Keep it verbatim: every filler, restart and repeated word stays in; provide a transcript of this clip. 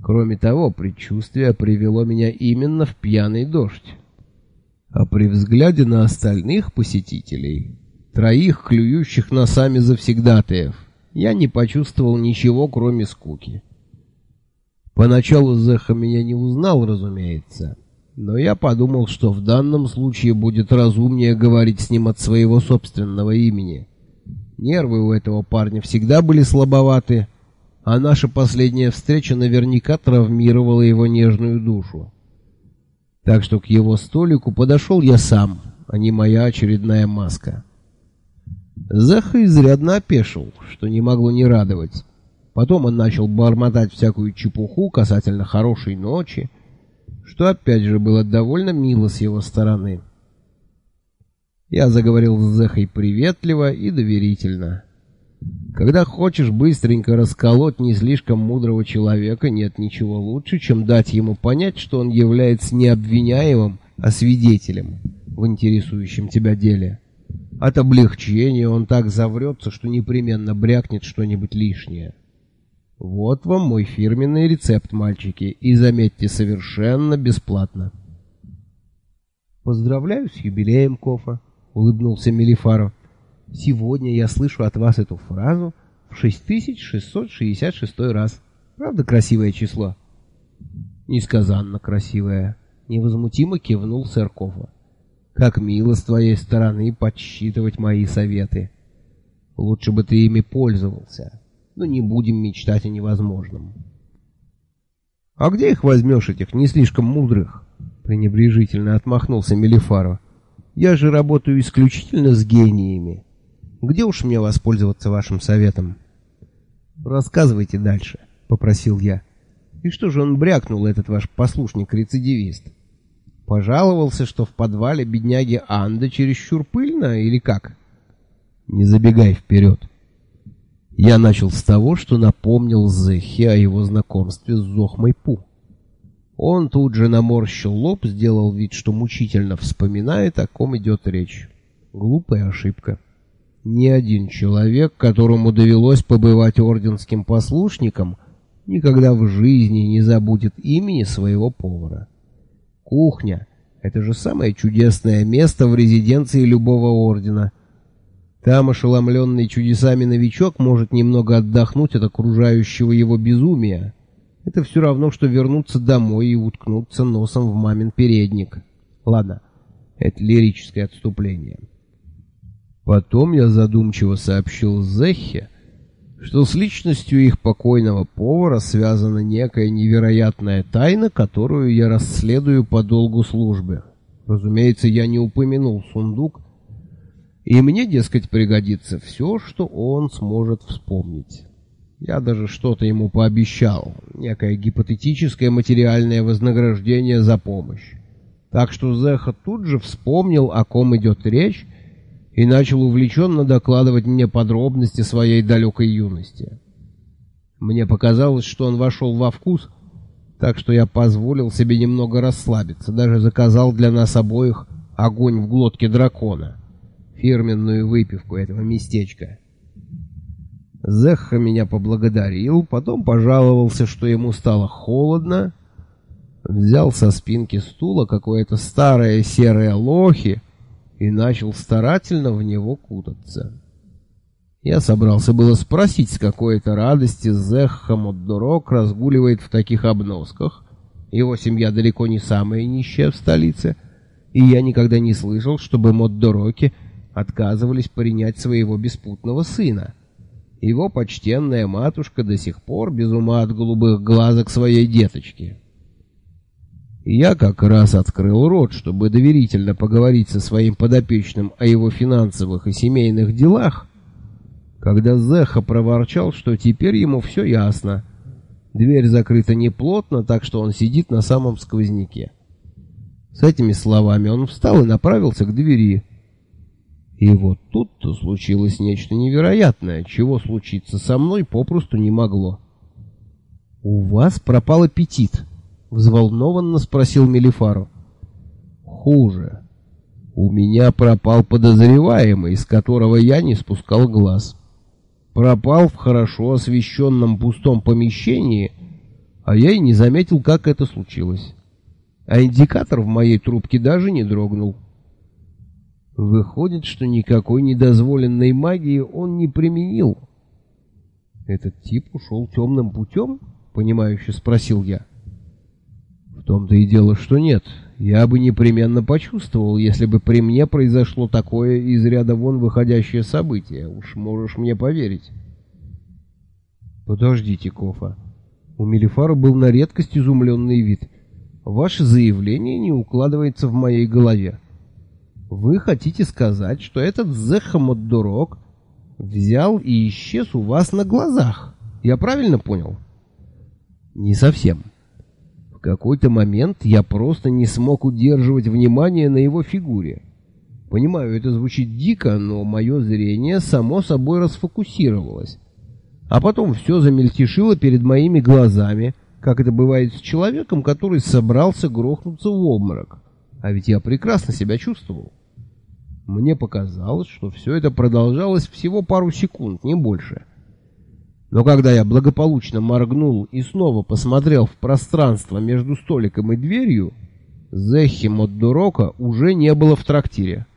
Кроме того, предчувствие привело меня именно в пьяный дождь. А при взгляде на остальных посетителей, троих клюющих носами завсегдатаев, я не почувствовал ничего, кроме скуки. Поначалу Зеха меня не узнал, разумеется, но я подумал, что в данном случае будет разумнее говорить с ним от своего собственного имени. Нервы у этого парня всегда были слабоваты, а наша последняя встреча наверняка травмировала его нежную душу. Так что к его столику подошел я сам, а не моя очередная маска. Зеха изрядно опешил, что не могло не радовать. Потом он начал бормотать всякую чепуху касательно хорошей ночи, что опять же было довольно мило с его стороны. Я заговорил с Зехой приветливо и доверительно. Когда хочешь быстренько расколоть не слишком мудрого человека, нет ничего лучше, чем дать ему понять, что он является не обвиняемым, а свидетелем в интересующем тебя деле. От облегчения он так заврется, что непременно брякнет что-нибудь лишнее. Вот вам мой фирменный рецепт, мальчики, и заметьте, совершенно бесплатно. «Поздравляю с юбилеем, Кофа», — улыбнулся Мелифаро. «Сегодня я слышу от вас эту фразу в шесть тысяч шестьсот шестьдесят шестой раз. Правда красивое число?» «Несказанно красивое», — невозмутимо кивнул сэр Кофа. «Как мило с твоей стороны подсчитывать мои советы. Лучше бы ты ими пользовался, но не будем мечтать о невозможном». «А где их возьмешь, этих не слишком мудрых?» — пренебрежительно отмахнулся Мелифаро. «Я же работаю исключительно с гениями. Где уж мне воспользоваться вашим советом?» «Рассказывайте дальше», — попросил я. «И что же он брякнул, этот ваш послушник-рецидивист? Пожаловался, что в подвале бедняги Анды чересчур пыльно, или как?» «Не забегай вперед». Я начал с того, что напомнил Зехе о его знакомстве с Зохмой Пу. Он тут же наморщил лоб, сделал вид, что мучительно вспоминает, о ком идет речь. Глупая ошибка. Ни один человек, которому довелось побывать орденским послушником, никогда в жизни не забудет имени своего повара. Кухня — это же самое чудесное место в резиденции любого ордена. Там ошеломленный чудесами новичок может немного отдохнуть от окружающего его безумия. Это все равно, что вернуться домой и уткнуться носом в мамин передник. Ладно, это лирическое отступление. Потом я задумчиво сообщил Зехе, что с личностью их покойного повара связана некая невероятная тайна, которую я расследую по долгу службы. Разумеется, я не упомянул сундук, и мне, дескать, пригодится все, что он сможет вспомнить. Я даже что-то ему пообещал, некое гипотетическое материальное вознаграждение за помощь. Так что Зеха тут же вспомнил, о ком идет речь, и начал увлеченно докладывать мне подробности своей далекой юности. Мне показалось, что он вошел во вкус, так что я позволил себе немного расслабиться, даже заказал для нас обоих огонь в глотке дракона, фирменную выпивку этого местечка. Зеха меня поблагодарил, потом пожаловался, что ему стало холодно, взял со спинки стула какое-то старое серое лохи и начал старательно в него кутаться. Я собрался было спросить, с какой-то радости Зеха Моддорок разгуливает в таких обносках. Его семья далеко не самая нищая в столице, и я никогда не слышал, чтобы Моддороки отказывались принять своего беспутного сына. Его почтенная матушка до сих пор без ума от голубых глазок своей деточки. Я как раз открыл рот, чтобы доверительно поговорить со своим подопечным о его финансовых и семейных делах, когда Зеха проворчал, что теперь ему все ясно. Дверь закрыта неплотно, так что он сидит на самом сквозняке. С этими словами он встал и направился к двери. И вот тут-то случилось нечто невероятное, чего случиться со мной попросту не могло. «У вас пропал аппетит?» — взволнованно спросил Мелифаро. «Хуже. У меня пропал подозреваемый, с которого я не спускал глаз. Пропал в хорошо освещенном пустом помещении, А я и не заметил, как это случилось. А индикатор в моей трубке даже не дрогнул. Выходит, что никакой недозволенной магии он не применил. Этот тип ушел темным путем? Понимающе спросил я. В том-то и дело, что нет. Я бы непременно почувствовал, если бы при мне произошло такое из ряда вон выходящее событие. Уж можешь мне поверить. Подождите, Кофа. У Мелифара был на редкость изумленный вид. Ваше заявление не укладывается в моей голове. Вы хотите сказать, что этот Зехамот-дурак взял и исчез у вас на глазах? Я правильно понял? Не совсем. В какой-то момент я просто не смог удерживать внимание на его фигуре. Понимаю, это звучит дико, но мое зрение само собой расфокусировалось. А потом все замельтешило перед моими глазами, как это бывает с человеком, который собрался грохнуться в обморок. А ведь я прекрасно себя чувствовал. Мне показалось, что все это продолжалось всего пару секунд, не больше. Но когда я благополучно моргнул и снова посмотрел в пространство между столиком и дверью, Зехамот-дурака уже не было в трактире.